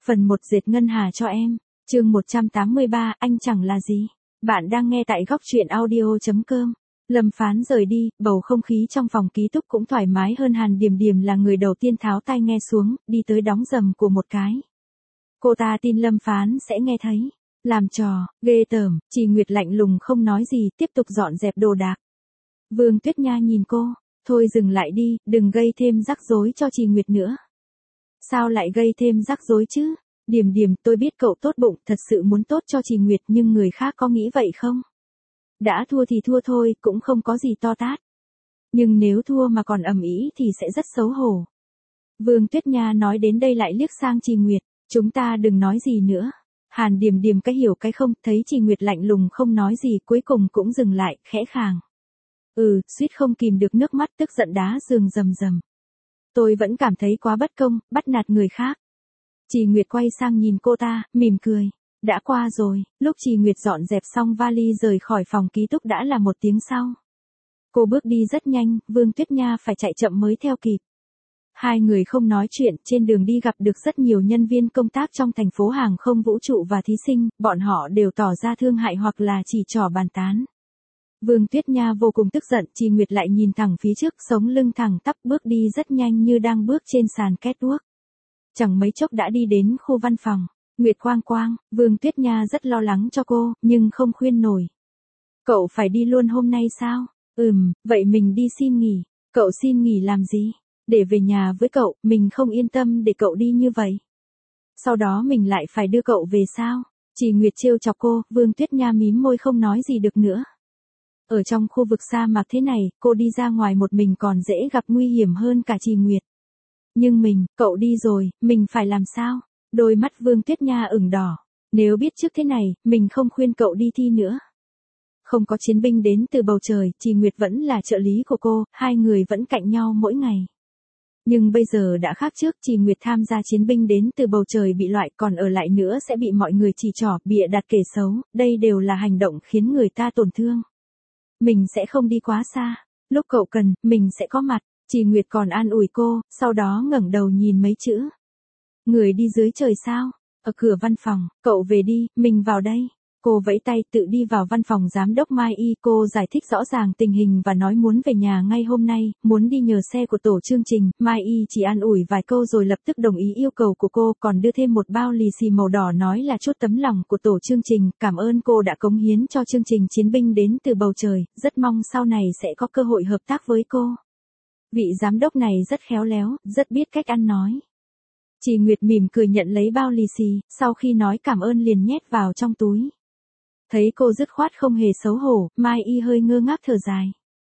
Phần 1 dệt ngân hà cho em. Chương 183, anh chẳng là gì. Bạn đang nghe tại góc truyện audio.com. Lâm Phán rời đi, bầu không khí trong phòng ký túc cũng thoải mái hơn. Hàn Điềm Điềm là người đầu tiên tháo tai nghe xuống, đi tới đóng rầm của một cái. Cô ta tin Lâm Phán sẽ nghe thấy. Làm trò, ghê tởm, Trì Nguyệt lạnh lùng không nói gì, tiếp tục dọn dẹp đồ đạc. Vương Tuyết Nha nhìn cô, thôi dừng lại đi, đừng gây thêm rắc rối cho Trì Nguyệt nữa. Sao lại gây thêm rắc rối chứ? Điềm Điềm, tôi biết cậu tốt bụng, thật sự muốn tốt cho Trì Nguyệt, nhưng người khác có nghĩ vậy không? Đã thua thì thua thôi, cũng không có gì to tát. Nhưng nếu thua mà còn ầm ĩ thì sẽ rất xấu hổ. Vương Tuyết Nha nói đến đây lại liếc sang Trì Nguyệt, chúng ta đừng nói gì nữa. Hàn Điềm Điềm cái hiểu cái không, thấy Trì Nguyệt lạnh lùng không nói gì, cuối cùng cũng dừng lại, khẽ khàng. Suýt không kìm được nước mắt, tức giận đá giường rầm rầm. Tôi vẫn cảm thấy quá bất công, bắt nạt người khác. Trì Nguyệt quay sang nhìn cô ta, mỉm cười. Đã qua rồi, lúc Trì Nguyệt dọn dẹp xong vali rời khỏi phòng ký túc đã là 1 tiếng sau. Cô bước đi rất nhanh, Vương Tuyết Nha phải chạy chậm mới theo kịp. Hai người không nói chuyện, trên đường đi gặp được rất nhiều nhân viên công tác trong thành phố hàng không vũ trụ và thí sinh, bọn họ đều tỏ ra thương hại hoặc là chỉ trỏ bàn tán. Vương Tuyết Nha vô cùng tức giận, Trì Nguyệt lại nhìn thẳng phía trước, sống lưng thẳng tắp bước đi rất nhanh như đang bước trên sàn catwalk. Chẳng mấy chốc đã đi đến khu văn phòng. Nguyệt Quang Quang, Vương Tuyết Nha rất lo lắng cho cô, nhưng không khuyên nổi. Cậu phải đi luôn hôm nay sao? Vậy mình đi xin nghỉ. Cậu xin nghỉ làm gì? Để về nhà với cậu, mình không yên tâm để cậu đi như vậy. Sau đó mình lại phải đưa cậu về sao? Trì Nguyệt trêu chọc cô, Vương Tuyết Nha mím môi không nói gì được nữa. Ở trong khu vực sa mạc thế này, cô đi ra ngoài một mình còn dễ gặp nguy hiểm hơn cả Trì Nguyệt. Nhưng cậu đi rồi, mình phải làm sao? Đôi mắt Vương Tuyết Nha ửng đỏ. Nếu biết trước thế này, mình không khuyên cậu đi thi nữa. Không có chiến binh đến từ bầu trời, Trì Nguyệt vẫn là trợ lý của cô, hai người vẫn cạnh nhau mỗi ngày. Nhưng bây giờ đã khác trước, Trì Nguyệt tham gia chiến binh đến từ bầu trời bị loại, còn ở lại nữa sẽ bị mọi người chỉ trỏ, bịa đặt kể xấu, đây đều là hành động khiến người ta tổn thương. Mình sẽ không đi quá xa, lúc cậu cần, mình sẽ có mặt. Trì Nguyệt còn an ủi cô, sau đó ngẩng đầu nhìn mấy chữ. Người đi dưới trời sao? Ở cửa văn phòng, cậu về đi, mình vào đây. Cô vẫy tay tự đi vào văn phòng giám đốc Mai Y, cô giải thích rõ ràng tình hình và nói muốn về nhà ngay hôm nay, muốn đi nhờ xe của tổ chương trình. Mai Y chỉ an ủi vài câu rồi lập tức đồng ý yêu cầu của cô, còn đưa thêm một bao lì xì màu đỏ nói là chút tấm lòng của tổ chương trình, cảm ơn cô đã cống hiến cho chương trình chiến binh đến từ bầu trời, rất mong sau này sẽ có cơ hội hợp tác với cô. Vị giám đốc này rất khéo léo, rất biết cách ăn nói. Trì Nguyệt mỉm cười nhận lấy bao lì xì, sau khi nói cảm ơn liền nhét vào trong túi. Thấy cô dứt khoát không hề xấu hổ, Mai Y hơi ngơ ngác thở dài.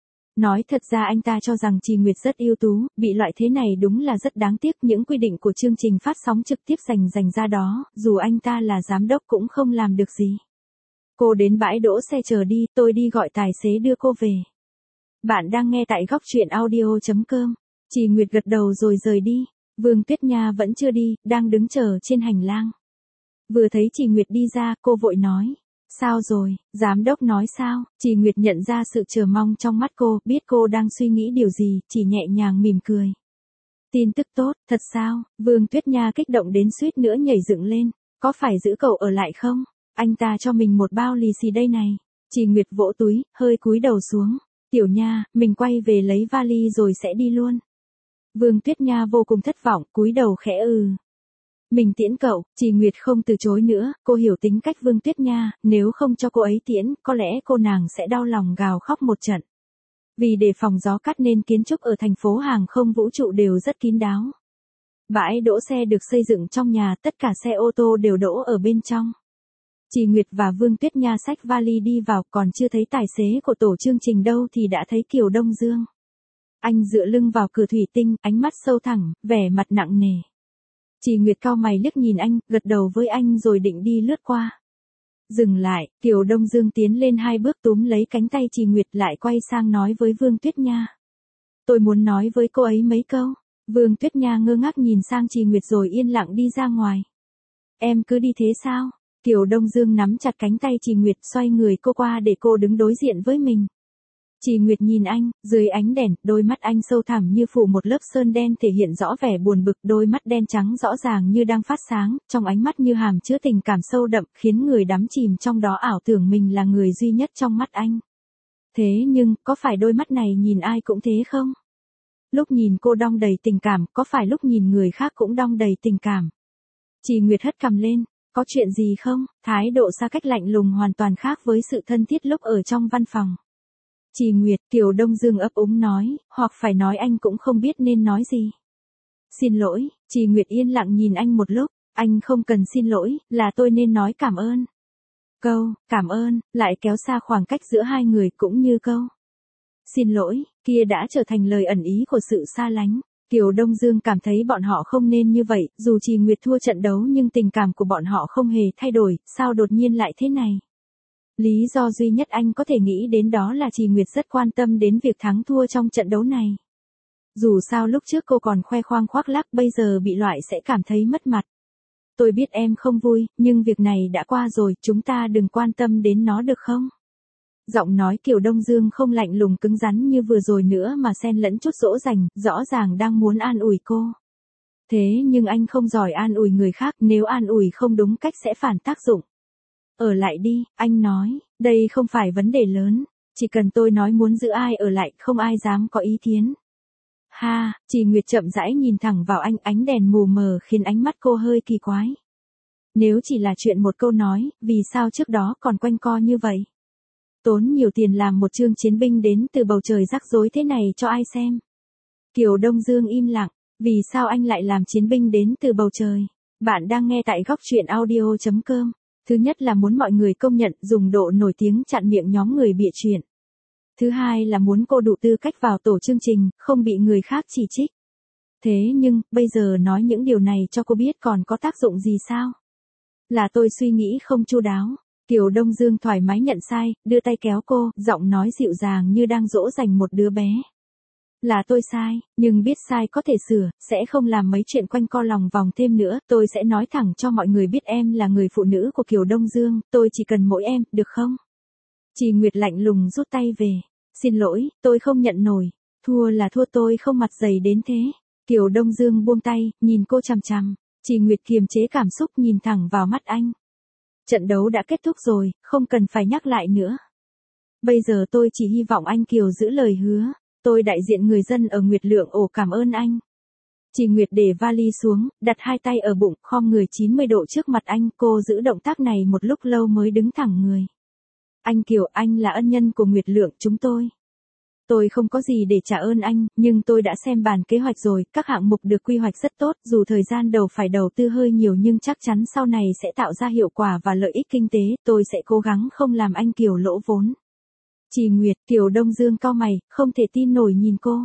Nói thật ra anh ta cho rằng Trì Nguyệt rất ưu tú, bị loại thế này đúng là rất đáng tiếc, những quy định của chương trình phát sóng trực tiếp dành ra đó, dù anh ta là giám đốc cũng không làm được gì. Cô đến bãi đỗ xe chờ đi, tôi đi gọi tài xế đưa cô về. Bạn đang nghe tại góc truyện audio.com. Trì Nguyệt gật đầu rồi rời đi. Vương Tuyết Nha vẫn chưa đi, đang đứng chờ trên hành lang. Vừa thấy Trì Nguyệt đi ra, cô vội nói. Sao rồi, giám đốc nói sao? Trì Nguyệt nhận ra sự chờ mong trong mắt cô, biết cô đang suy nghĩ điều gì, chỉ nhẹ nhàng mỉm cười. Tin tức tốt, thật sao? Vương Tuyết Nha kích động đến suýt nữa nhảy dựng lên. Có phải giữ cậu ở lại không? Anh ta cho mình một bao lì xì đây này. Trì Nguyệt vỗ túi, hơi cúi đầu xuống. Tiểu Nha, mình quay về lấy vali rồi sẽ đi luôn. Vương Tuyết Nha vô cùng thất vọng, cúi đầu khẽ Mình tiễn cậu. Trì Nguyệt không từ chối nữa, cô hiểu tính cách Vương Tuyết Nha, nếu không cho cô ấy tiễn, có lẽ cô nàng sẽ đau lòng gào khóc một trận. Vì đề phòng gió cắt nên kiến trúc ở thành phố hàng không vũ trụ đều rất kín đáo. Bãi đỗ xe được xây dựng trong nhà, tất cả xe ô tô đều đỗ ở bên trong. Trì Nguyệt và Vương Tuyết Nha xách vali đi vào, còn chưa thấy tài xế của tổ chương trình đâu thì đã thấy Kiều Đông Dương. Anh dựa lưng vào cửa thủy tinh, ánh mắt sâu thẳng, vẻ mặt nặng nề. Trì Nguyệt cau mày liếc nhìn anh, gật đầu với anh rồi định đi lướt qua. Dừng lại, Kiều Đông Dương tiến lên 2 bước túm lấy cánh tay Trì Nguyệt lại quay sang nói với Vương Tuyết Nha. Tôi muốn nói với cô ấy mấy câu. Vương Tuyết Nha ngơ ngác nhìn sang Trì Nguyệt rồi yên lặng đi ra ngoài. Em cứ đi thế sao? Kiều Đông Dương nắm chặt cánh tay Trì Nguyệt xoay người cô qua để cô đứng đối diện với mình. Chỉ Nguyệt nhìn anh, dưới ánh đèn, đôi mắt anh sâu thẳm như phủ một lớp sơn đen thể hiện rõ vẻ buồn bực, đôi mắt đen trắng rõ ràng như đang phát sáng, trong ánh mắt như hàm chứa tình cảm sâu đậm, khiến người đắm chìm trong đó ảo tưởng mình là người duy nhất trong mắt anh. Thế nhưng, có phải đôi mắt này nhìn ai cũng thế không? Lúc nhìn cô đong đầy tình cảm, có phải lúc nhìn người khác cũng đong đầy tình cảm? Chỉ Nguyệt hất cằm lên, có chuyện gì không? Thái độ xa cách lạnh lùng hoàn toàn khác với sự thân thiết lúc ở trong văn phòng. Chỉ Nguyệt, Kiều Đông Dương ấp úng nói, hoặc phải nói anh cũng không biết nên nói gì. Xin lỗi, Chỉ Nguyệt yên lặng nhìn anh một lúc, anh không cần xin lỗi, là tôi nên nói cảm ơn. Câu, cảm ơn, lại kéo xa khoảng cách giữa hai người cũng như câu. Xin lỗi, kia đã trở thành lời ẩn ý của sự xa lánh. Kiều Đông Dương cảm thấy bọn họ không nên như vậy, dù Chỉ Nguyệt thua trận đấu nhưng tình cảm của bọn họ không hề thay đổi, sao đột nhiên lại thế này? Lý do duy nhất anh có thể nghĩ đến đó là Chỉ Nguyệt rất quan tâm đến việc thắng thua trong trận đấu này. Dù sao lúc trước cô còn khoe khoang khoác lác, bây giờ bị loại sẽ cảm thấy mất mặt. Tôi biết em không vui, nhưng việc này đã qua rồi, chúng ta đừng quan tâm đến nó được không? Giọng nói Kiều Đông Dương không lạnh lùng cứng rắn như vừa rồi nữa mà xen lẫn chút dỗ dành, rõ ràng đang muốn an ủi cô. Thế nhưng anh không giỏi an ủi người khác, nếu an ủi không đúng cách sẽ phản tác dụng. Ở lại đi, anh nói, đây không phải vấn đề lớn, chỉ cần tôi nói muốn giữ ai ở lại, không ai dám có ý kiến. Ha, Chỉ Nguyệt chậm rãi nhìn thẳng vào anh, ánh đèn mù mờ khiến ánh mắt cô hơi kỳ quái. Nếu chỉ là chuyện một câu nói, vì sao trước đó còn quanh co như vậy? Tốn nhiều tiền làm một chương chiến binh đến từ bầu trời rắc rối thế này cho ai xem? Kiều Đông Dương im lặng, vì sao anh lại làm chiến binh đến từ bầu trời? Bạn đang nghe tại góc truyện audio.com. Thứ nhất là muốn mọi người công nhận dùng độ nổi tiếng chặn miệng nhóm người bịa chuyện. Thứ hai là muốn cô đủ tư cách vào tổ chương trình, không bị người khác chỉ trích. Thế nhưng, bây giờ nói những điều này cho cô biết còn có tác dụng gì sao? Là tôi suy nghĩ không chu đáo. Kiều Đông Dương thoải mái nhận sai, đưa tay kéo cô, giọng nói dịu dàng như đang dỗ dành một đứa bé. Là tôi sai, nhưng biết sai có thể sửa, sẽ không làm mấy chuyện quanh co lòng vòng thêm nữa, tôi sẽ nói thẳng cho mọi người biết em là người phụ nữ của Kiều Đông Dương, tôi chỉ cần mỗi em, được không? Chỉ Nguyệt lạnh lùng rút tay về. Xin lỗi, tôi không nhận nổi, thua là thua, tôi không mặt dày đến thế. Kiều Đông Dương buông tay, nhìn cô chằm chằm. Chỉ Nguyệt kiềm chế cảm xúc nhìn thẳng vào mắt anh. Trận đấu đã kết thúc rồi, không cần phải nhắc lại nữa. Bây giờ tôi chỉ hy vọng anh Kiều giữ lời hứa. Tôi đại diện người dân ở Nguyệt Lượng Ổ cảm ơn anh. Chỉ Nguyệt để vali xuống, đặt hai tay ở bụng, khom người 90 độ trước mặt anh, cô giữ động tác này một lúc lâu mới đứng thẳng người. Anh Kiều, anh là ân nhân của Nguyệt Lượng chúng tôi. Tôi không có gì để trả ơn anh, nhưng tôi đã xem bản kế hoạch rồi, các hạng mục được quy hoạch rất tốt, dù thời gian đầu phải đầu tư hơi nhiều nhưng chắc chắn sau này sẽ tạo ra hiệu quả và lợi ích kinh tế, tôi sẽ cố gắng không làm anh Kiều lỗ vốn. Chỉ Nguyệt, Kiều Đông Dương cau mày, không thể tin nổi nhìn cô.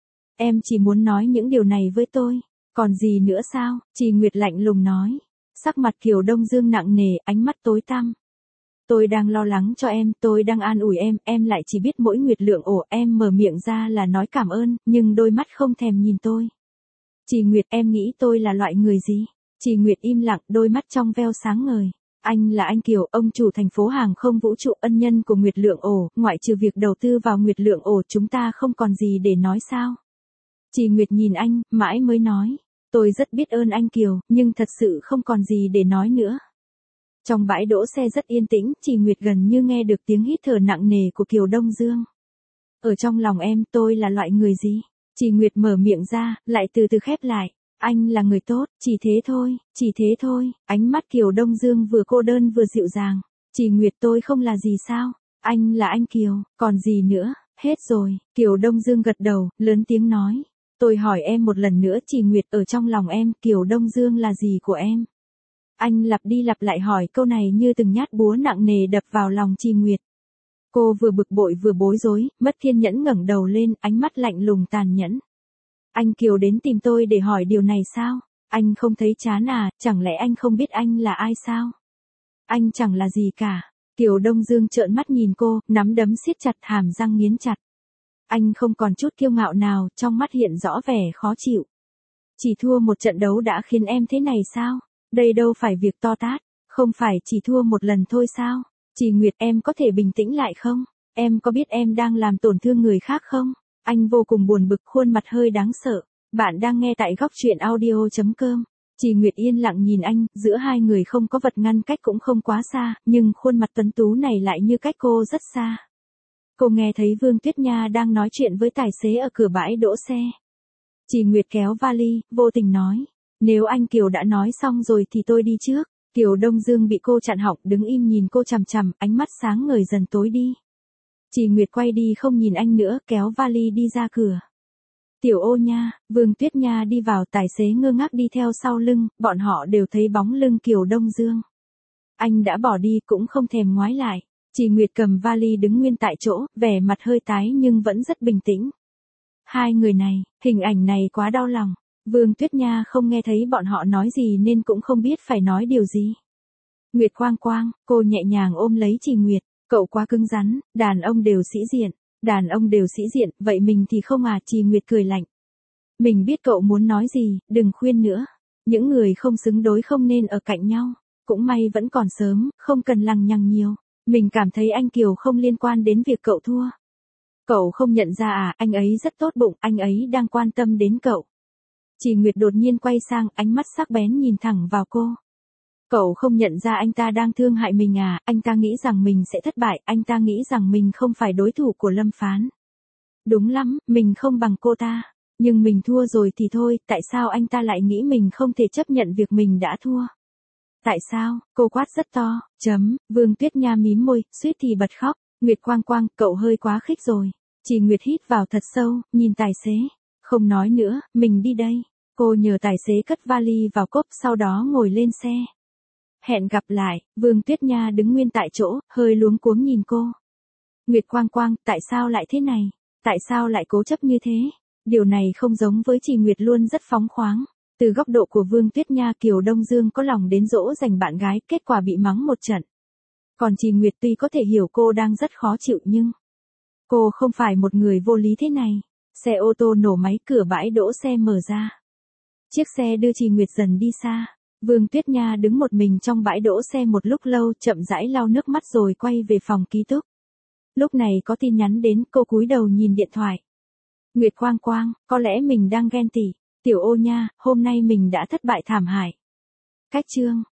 Em chỉ muốn nói những điều này với tôi, còn gì nữa sao? Chỉ Nguyệt lạnh lùng nói. Sắc mặt Kiều Đông Dương nặng nề, ánh mắt tối tăm. Tôi đang lo lắng cho em, tôi đang an ủi em lại chỉ biết mỗi Nguyệt Lượng Ổ, em mở miệng ra là nói cảm ơn, nhưng đôi mắt không thèm nhìn tôi. Chỉ Nguyệt, em nghĩ tôi là loại người gì? Chỉ Nguyệt im lặng, đôi mắt trong veo sáng ngời. Anh là anh Kiều, ông chủ thành phố hàng không vũ trụ, ân nhân của Nguyệt Lượng Ổ, ngoại trừ việc đầu tư vào Nguyệt Lượng Ổ chúng ta không còn gì để nói sao? Chỉ Nguyệt nhìn anh, mãi mới nói. Tôi rất biết ơn anh Kiều, nhưng thật sự không còn gì để nói nữa. Trong bãi đỗ xe rất yên tĩnh, Chỉ Nguyệt gần như nghe được tiếng hít thở nặng nề của Kiều Đông Dương. Ở trong lòng em, tôi là loại người gì? Chỉ Nguyệt mở miệng ra, lại từ từ khép lại. Anh là người tốt, chỉ thế thôi. Ánh mắt Kiều Đông Dương vừa cô đơn vừa dịu dàng. Chỉ Nguyệt, tôi không là gì sao? Anh là anh Kiều, còn gì nữa? Hết rồi. Kiều Đông Dương gật đầu, lớn tiếng nói. Tôi hỏi em một lần nữa, Chỉ Nguyệt, ở trong lòng em, Kiều Đông Dương là gì của em? Anh lặp đi lặp lại hỏi câu này như từng nhát búa nặng nề đập vào lòng Chỉ Nguyệt. Cô vừa bực bội vừa bối rối, mất kiên nhẫn ngẩng đầu lên, ánh mắt lạnh lùng tàn nhẫn. Anh Kiều đến tìm tôi để hỏi điều này sao? Anh không thấy chán à, chẳng lẽ anh không biết anh là ai sao? Anh chẳng là gì cả. Kiều Đông Dương trợn mắt nhìn cô, nắm đấm siết chặt, hàm răng nghiến chặt. Anh không còn chút kiêu ngạo nào, trong mắt hiện rõ vẻ khó chịu. Chỉ thua một trận đấu đã khiến em thế này sao? Đây đâu phải việc to tát, không phải chỉ thua một lần thôi sao? Chỉ Nguyệt, em có thể bình tĩnh lại không? Em có biết em đang làm tổn thương người khác không? Anh vô cùng buồn bực, khuôn mặt hơi đáng sợ. Bạn đang nghe tại góc truyện audio.com. Chị Nguyệt yên lặng nhìn anh, giữa hai người không có vật ngăn cách cũng không quá xa, nhưng khuôn mặt tuấn tú này lại như cách cô rất xa. Cô nghe thấy Vương Tuyết Nha đang nói chuyện với tài xế ở cửa bãi đỗ xe. Chị Nguyệt kéo vali, vô tình nói. Nếu anh Kiều đã nói xong rồi thì tôi đi trước. Kiều Đông Dương bị cô chặn họng, đứng im nhìn cô chằm chằm, ánh mắt sáng ngời dần tối đi. Chị Nguyệt quay đi không nhìn anh nữa, kéo vali đi ra cửa. Tiểu Ô Nha, Vương Tuyết Nha đi vào, tài xế ngơ ngác đi theo sau lưng, bọn họ đều thấy bóng lưng Kiều Đông Dương. Anh đã bỏ đi cũng không thèm ngoái lại. Chị Nguyệt cầm vali đứng nguyên tại chỗ, vẻ mặt hơi tái nhưng vẫn rất bình tĩnh. Hai người này, hình ảnh này quá đau lòng. Vương Tuyết Nha không nghe thấy bọn họ nói gì nên cũng không biết phải nói điều gì. Nguyệt Quang Quang, cô nhẹ nhàng ôm lấy chị Nguyệt. Cậu quá cứng rắn, đàn ông đều sĩ diện. Đàn ông đều sĩ diện, vậy mình thì không à, chị Nguyệt cười lạnh. Mình biết cậu muốn nói gì, đừng khuyên nữa. Những người không xứng đôi không nên ở cạnh nhau. Cũng may vẫn còn sớm, không cần lằng nhằng nhiều. Mình cảm thấy anh Kiều không liên quan đến việc cậu thua. Cậu không nhận ra à, anh ấy rất tốt bụng, anh ấy đang quan tâm đến cậu. Chị Nguyệt đột nhiên quay sang, ánh mắt sắc bén nhìn thẳng vào cô. Cậu không nhận ra anh ta đang thương hại mình à, anh ta nghĩ rằng mình sẽ thất bại, anh ta nghĩ rằng mình không phải đối thủ của Lâm Phán. Đúng lắm, mình không bằng cô ta. Nhưng mình thua rồi thì thôi, tại sao anh ta lại nghĩ mình không thể chấp nhận việc mình đã thua? Tại sao? Cô quát rất to, Vương Tuyết Nha mím môi, suýt thì bật khóc. Nguyệt Quang Quang, cậu hơi quá khích rồi. Chị Nguyệt hít vào thật sâu, nhìn tài xế. Không nói nữa, mình đi đây. Cô nhờ tài xế cất vali vào cốp, sau đó ngồi lên xe. Hẹn gặp lại. Vương Tuyết Nha đứng nguyên tại chỗ, hơi luống cuống nhìn cô. Nguyệt Quang Quang, tại sao lại thế này? Tại sao lại cố chấp như thế? Điều này không giống với chị Nguyệt luôn rất phóng khoáng. Từ góc độ của Vương Tuyết Nha, Kiều Đông Dương có lòng đến dỗ dành bạn gái, kết quả bị mắng một trận. Còn chị Nguyệt tuy có thể hiểu cô đang rất khó chịu nhưng cô không phải một người vô lý thế này. Xe ô tô nổ máy, cửa bãi đỗ xe mở ra. Chiếc xe đưa chị Nguyệt dần đi xa. Vương Tuyết Nha đứng một mình trong bãi đỗ xe một lúc lâu, chậm rãi lau nước mắt rồi quay về phòng ký túc. Lúc này có tin nhắn đến, cô cúi đầu nhìn điện thoại. Nguyệt Quang Quang, có lẽ mình đang ghen tị. Tiểu Ô Nha, hôm nay mình đã thất bại thảm hại. Cách chương